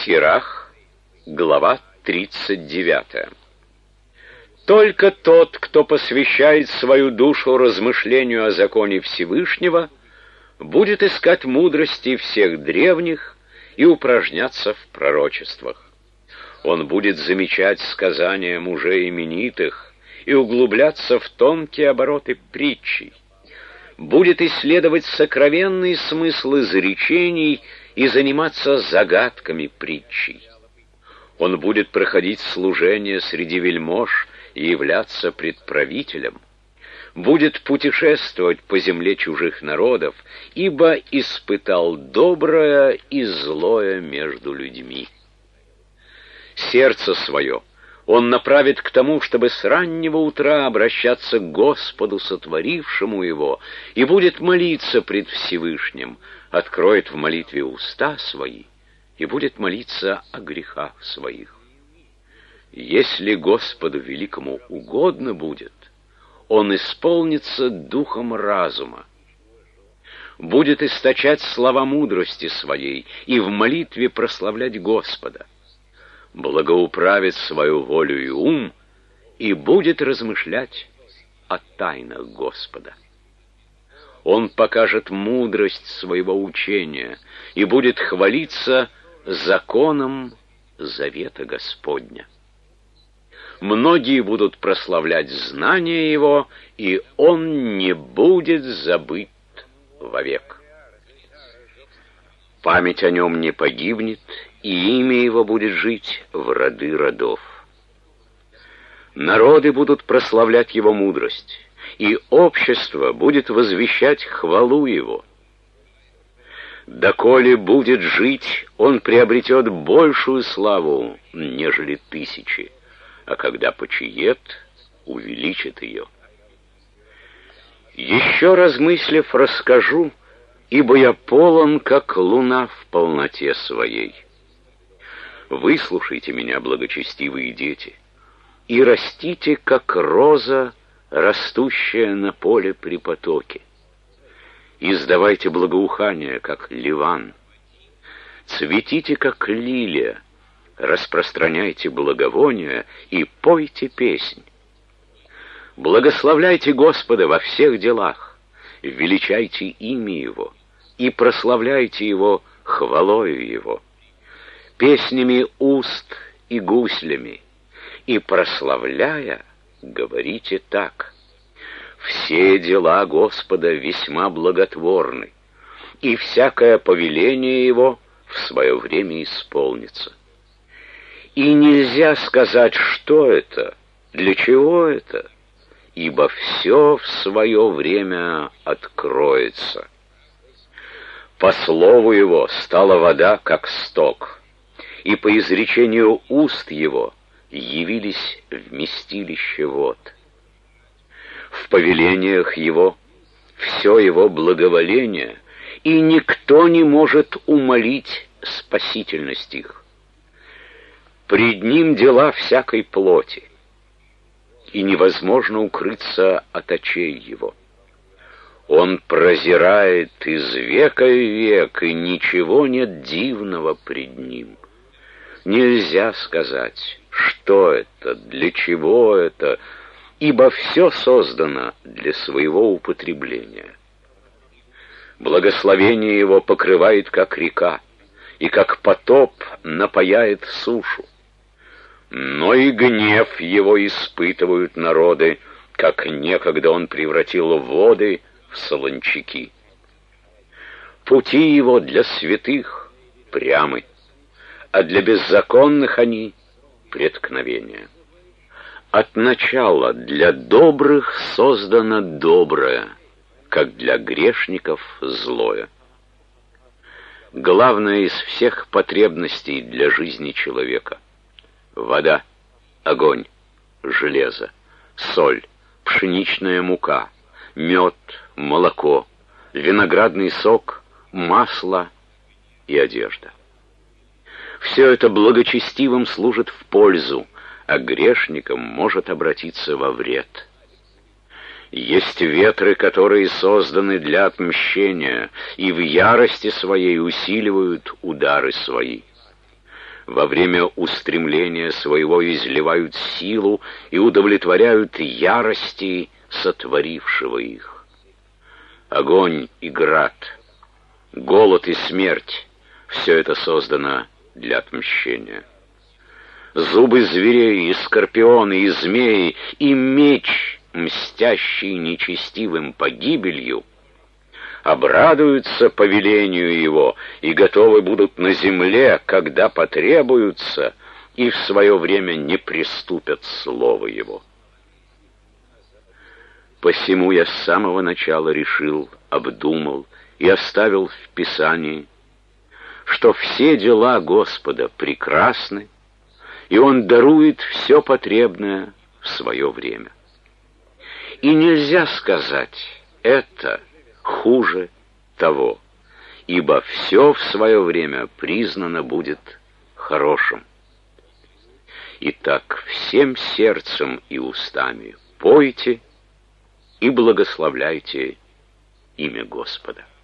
Сирах, глава 39. Только тот, кто посвящает свою душу размышлению о законе Всевышнего, будет искать мудрости всех древних и упражняться в пророчествах. Он будет замечать сказания мужей именитых и углубляться в тонкие обороты притчей, будет исследовать сокровенный смысл изречений и заниматься загадками притчей. Он будет проходить служение среди вельмож и являться пред правителем, будет путешествовать по земле чужих народов, ибо испытал доброе и злое между людьми. Сердце свое он направит к тому, чтобы с раннего утра обращаться к Господу, сотворившему его, и будет молиться пред Всевышним, откроет в молитве уста свои и будет молиться о грехах своих. Если Господу великому угодно будет, он исполнится духом разума, будет источать слова мудрости своей и в молитве прославлять Господа, благоуправит свою волю и ум и будет размышлять о тайнах Господа. Он покажет мудрость своего учения и будет хвалиться законом завета Господня. Многие будут прославлять знание его, и он не будет забыт вовек. Память о нем не погибнет, и имя его будет жить в роды родов. Народы будут прославлять его мудрость, и общество будет возвещать хвалу его. Доколе будет жить, он приобретет большую славу, нежели тысячи, а когда почиет, увеличит ее. Еще размыслив, расскажу, ибо я полон, как луна в полноте своей. Выслушайте меня, благочестивые дети, и растите, как роза, растущая на поле при потоке. Издавайте благоухание, как ливан. Цветите, как лилия, распространяйте благовония и пойте песнь. Благословляйте Господа во всех делах, величайте имя Его и прославляйте Его хвалою Его, песнями уст и гуслями, и, прославляя, говорите так: все дела Господа весьма благотворны, и всякое повеление Его в свое время исполнится. И нельзя сказать, что это, для чего это, ибо все в свое время откроется. По слову Его стала вода, как сток, и по изречению уст Его явились вместилища вод. В повелениях Его все Его благоволение, и никто не может умолить спасительность их. Пред Ним дела всякой плоти, и невозможно укрыться от очей Его. Он прозирает из века в век, и ничего нет дивного пред Ним. Нельзя сказать, что это, для чего это, ибо все создано для своего употребления. Благословение Его покрывает, как река, и как потоп напояет сушу. Но и гнев Его испытывают народы, как некогда Он превратил воды в солончаки. Пути Его для святых прямы, а для беззаконных они преткновения. От начала для добрых создано доброе, как для грешников злое. Главное из всех потребностей для жизни человека — вода, огонь, железо, соль, пшеничная мука, мед, молоко, виноградный сок, масло и одежда. Все это благочестивым служит в пользу, а грешникам может обратиться во вред. Есть ветры, которые созданы для отмщения, и в ярости своей усиливают удары свои. во время устремления своего изливают силу и удовлетворяют ярости сотворившего их. Огонь и град, голод и смерть — все это создано для отмщения. Зубы зверей, и скорпионы, и змеи, и меч, мстящий нечестивым погибелью, обрадуются повелению его и готовы будут на земле, когда потребуются, и в свое время не приступят слова его. Посему я с самого начала решил, обдумал и оставил в Писании, что все дела Господа прекрасны, и Он дарует все потребное в свое время. И нельзя сказать «это хуже того», ибо все в свое время признано будет хорошим. Итак, всем сердцем и устами пойте и благословляйте имя Господа.